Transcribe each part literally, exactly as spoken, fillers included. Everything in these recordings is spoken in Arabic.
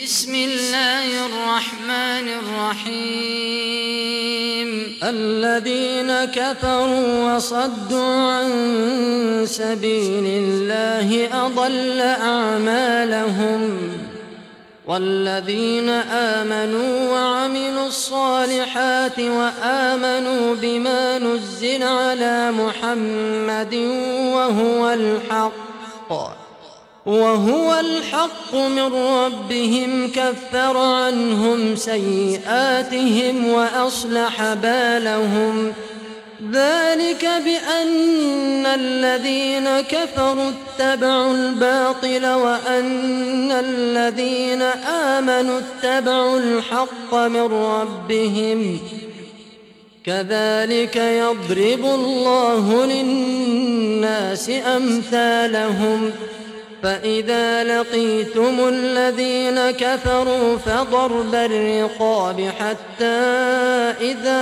بسم الله الرحمن الرحيم الذين كفروا وصدوا عن سبيل الله أضل أعمالهم والذين آمنوا وعملوا الصالحات وآمنوا بما نزل على محمد وهو الحق وهو الحق من ربهم كفر عنهم سيئاتهم وأصلح بالهم ذلك بأن الذين كفروا اتبعوا الباطل وأن الذين آمنوا اتبعوا الحق من ربهم كذلك يضرب الله للناس أمثالهم فإذا لقيتم الذين كفروا فضرب الرقاب حتى إذا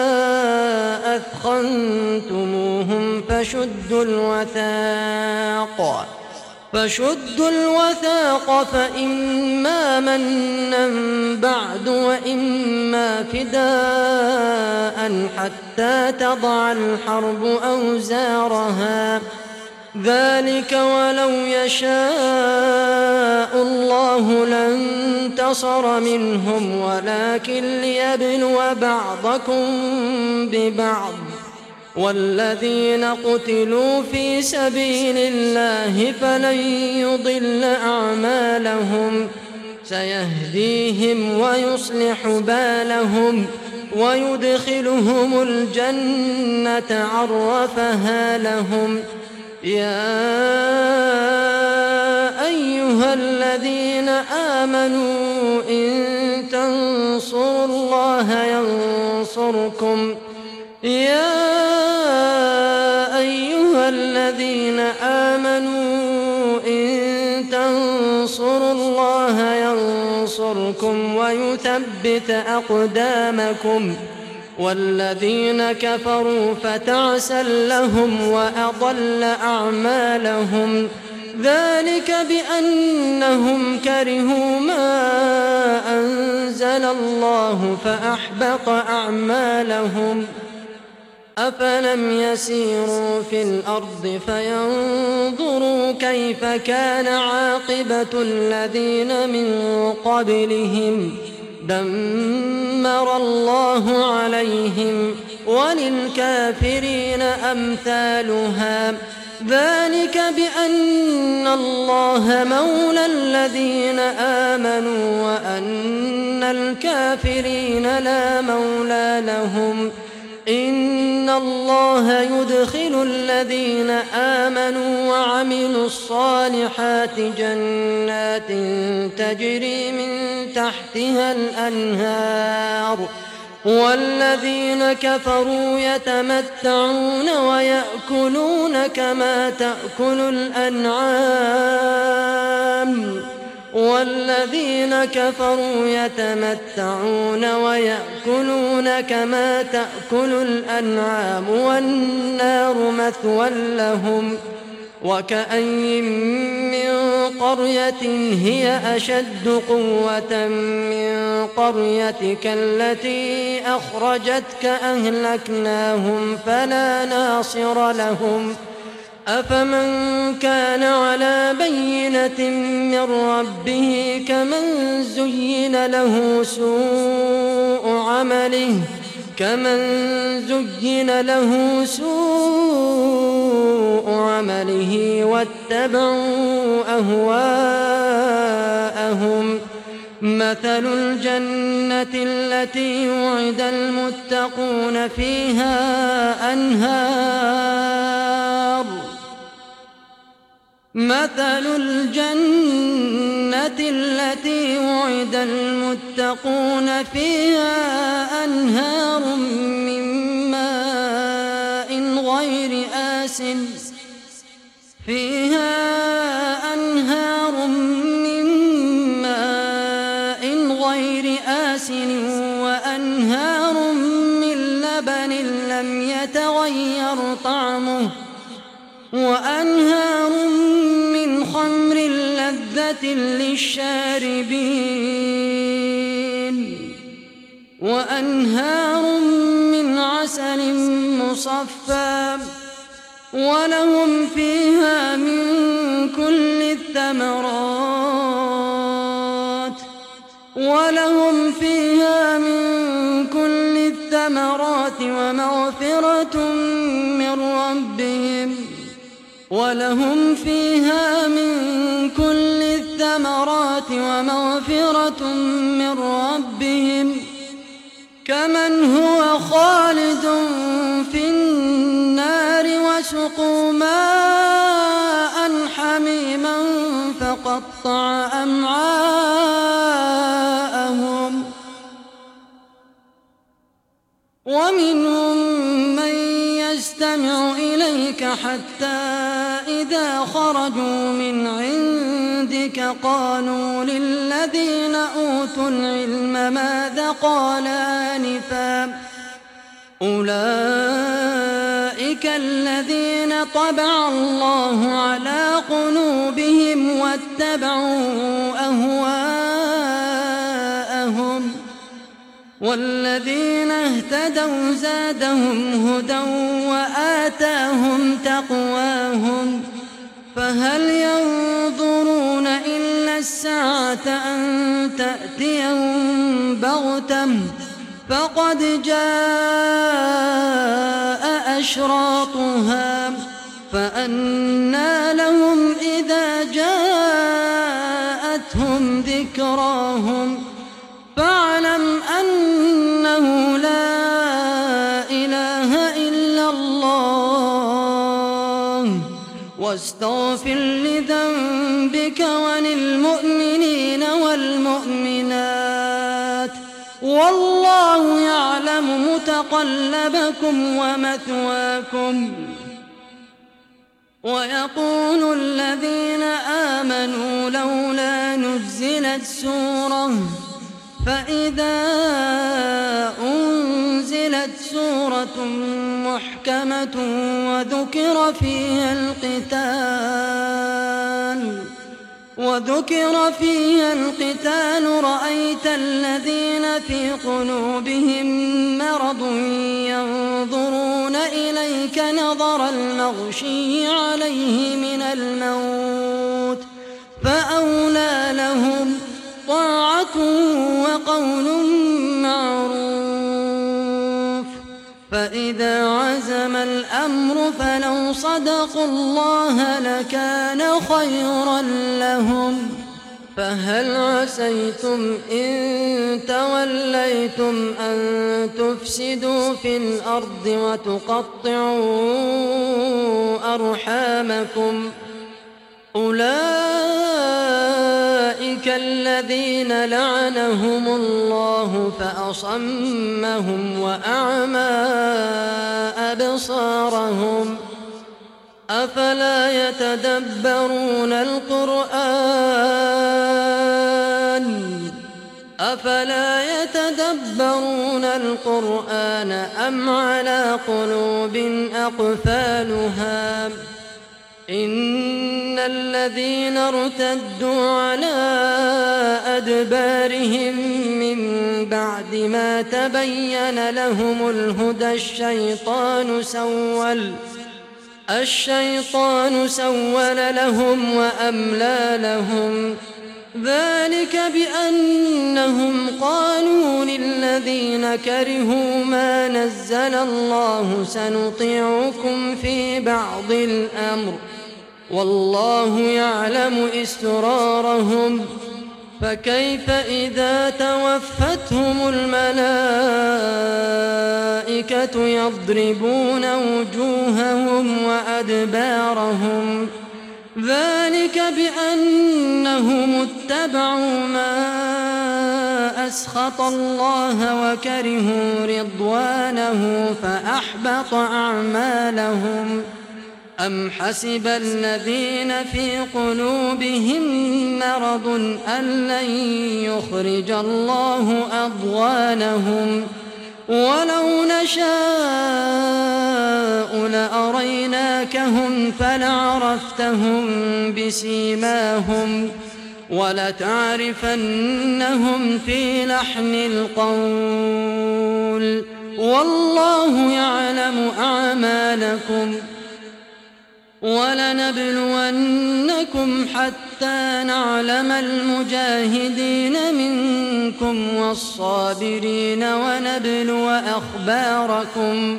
أثخنتموهم فشدوا الوثاق فشدوا الوثاق فإما منا بعد وإما فداء حتى تضع الحرب أوزارها ذلك ولو يشاء الله لانتصر منهم ولكن ليبلو بعضكم ببعض والذين قتلوا في سبيل الله فلن يضل أعمالهم سيهديهم ويصلح بالهم ويدخلهم الجنة عرفها لهم يا أيها الذين آمنوا إن تنصروا الله ينصركم يا أيها الذين آمنوا إن تنصروا الله ينصركم ويثبت أقدامكم والذين كفروا فتعسا لهم وأضل أعمالهم ذلك بأنهم كرهوا ما أنزل الله فأحبط أعمالهم أفلم يسيروا في الأرض فينظروا كيف كان عاقبة الذين من قبلهم دمر الله عليهم وللكافرين أمثالها ذلك بأن الله مولى الذين آمنوا وأن الكافرين لا مولى لهم إن الله يدخل الذين آمنوا وعملوا الصالحات جنات تجري من تحتها الأنهار والذين كفروا يتمتعون ويأكلون كما تأكل الأنعام والذين كفروا يتمتعون ويأكلون كما تأكل الأنعام والنار مثوى لهم وكأي من قرية هي أشد قوة من قريتك التي أخرجتك أهلكناهم فلا ناصر لهم أفمن كان على بينة من ربه كمن زين له سوء عمله كمن زين له سوء عمله واتبعوا أهواءهم مثل الجنة التي وعد المتقون فيها أنهار مثل الجنة التي وعد المتقون فيها أنهار من ماء غير آسن فيها أنهار من ماء غير آسن وأنهار من لبن لم يتغير طعمه وأنهار من خمر لذة للشاربين وأنهار من عسل مصفى ولهم فيها من كل الثمرات ولهم فيها من كل الثمرات ومغفرة من ربهم ولهم فيها من كل الثمرات ومغفرة من ربهم كمن هو خالد في النار وسقوا ماء حميما فقطع أمعاءهم ومنهم من يستمع إليك حتى إذا خرجوا من عندك قالوا للذين أوتوا العلم ماذا قال آنفا أولئك الذين طبع الله على قلوبهم واتبعوا أهواءهم والذين اهتدوا زادهم هدى وآتاهم تقواهم فهل ينظرون إلا الساعة أن تأتيهم بغتة فقد جاء أشراطها فأنى لهم إذا جاءتهم ذكراهم فاعلم أنه لا إله إلا الله واستغفر لذنبك وللمؤمنين والمؤمنات والله يعلم متقلبكم ومثواكم. ويقول الذين آمنوا لولا نزلت سورة فإذا أنزلت سورة محكمة وذكر فيها القتال وذكر فيها القتال رأيت الذين في قلوبهم مرض ينظرون إليك نظر المغشي عليه من الموت فأولى لهم طاعة وقول معروف فإذا عزم الأمر فلو صدقوا الله لكان خيرا لهم. فهل عسيتم إن توليتم أن تفسدوا في الأرض وتقطعوا أرحامكم أولئك الذين لعنهم الله فأصمهم وأعمى أبصارهم أفلا يتدبرون القرآن أفلا يتدبرون القرآن أم على قلوب أقفالها إن الذين ارتدوا على أدبارهم من بعد ما تبين لهم الهدى الشيطان سول الشيطان سول لهم وأملى لهم ذلك بأنهم قالوا للذين كرهوا ما نزل الله سنطيعكم في بعض الأمر والله يعلم إسرارهم فكيف إذا توفتهم الملائكة يضربون وجوههم وأدبارهم ذلك بأنهم اتبعوا ما أسخط الله وكرهوا رضوانه فأحبط أعمالهم أم حسب الذين في قلوبهم مرض أن لن يخرج الله أضغانهم ولو نشاء لأريناكهم فلعرفتهم بسيماهم ولتعرفنهم في لحن القول والله يعلم أعمالكم ولنبلونكم حتى نعلم المجاهدين منكم والصابرين ونبلو أخباركم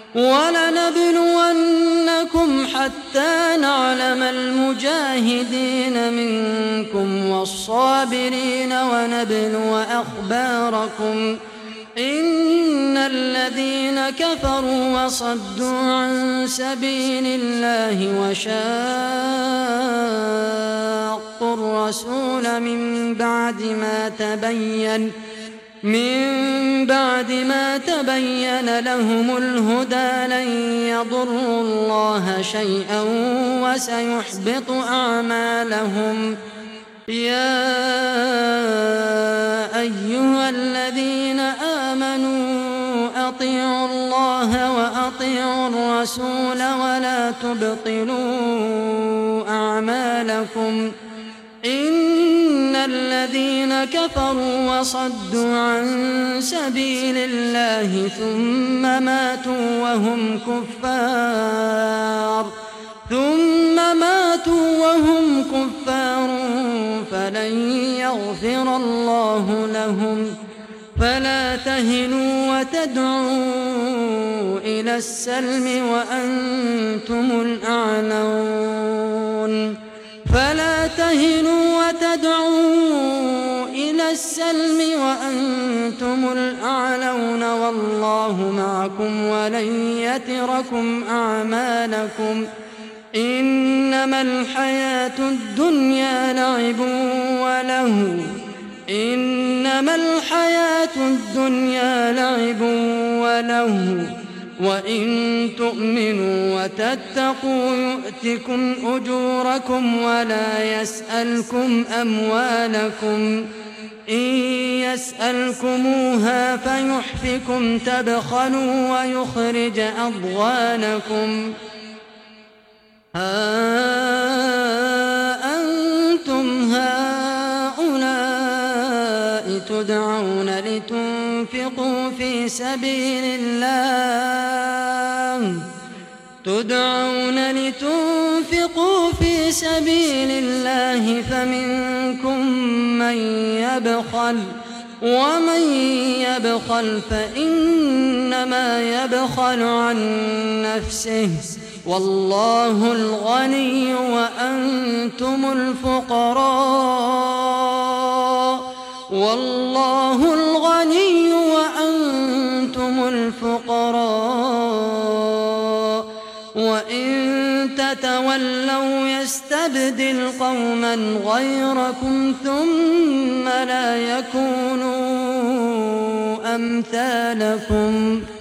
ولنبلونكم حتى نعلم المجاهدين منكم والصابرين ونبلو أخباركم إن الذين كفروا وصدوا عن سبيل الله وشاقوا الرسول من بعد ما تبين من بعد ما تبين لهم الهدى لن يضروا الله شيئا وسيحبط أعمالهم يا أيها الذين آمنوا أطيعوا الله وأطيعوا الرسول ولا تبطلوا أعمالكم إن الذين كفروا وصدوا عن سبيل الله ثم ماتوا وهم كفار ثم ماتوا وهم كفار فلن يغفر الله لهم فلا تهنوا وتدعوا إلى السلم وأنتم الأعلون فلا تهنوا وتدعوا إلى السلم وأنتم الأعلون والله معكم ولن يتركم أعمالكم إنما الحياة الدنيا لعب وله إنما الحياة الدنيا لعب وله وإن تؤمنوا وتتقوا يؤتكم أجوركم ولا يسألكم أموالكم إن يسألكموها فيحفكم تبخلوا ويخرج أضغانكم ها أنتم هؤلاء تدعون لتنفقوا في سبيل الله تدعون لتنفقوا في سبيل الله فمنكم من يبخل ومن يبخل فإنما يبخل عن نفسه والله الغني وأنتم الفقراء والله الغني وأنتم الفقراء وإن تتولوا يستبدل قوما غيركم ثم لا يكونوا أمثالكم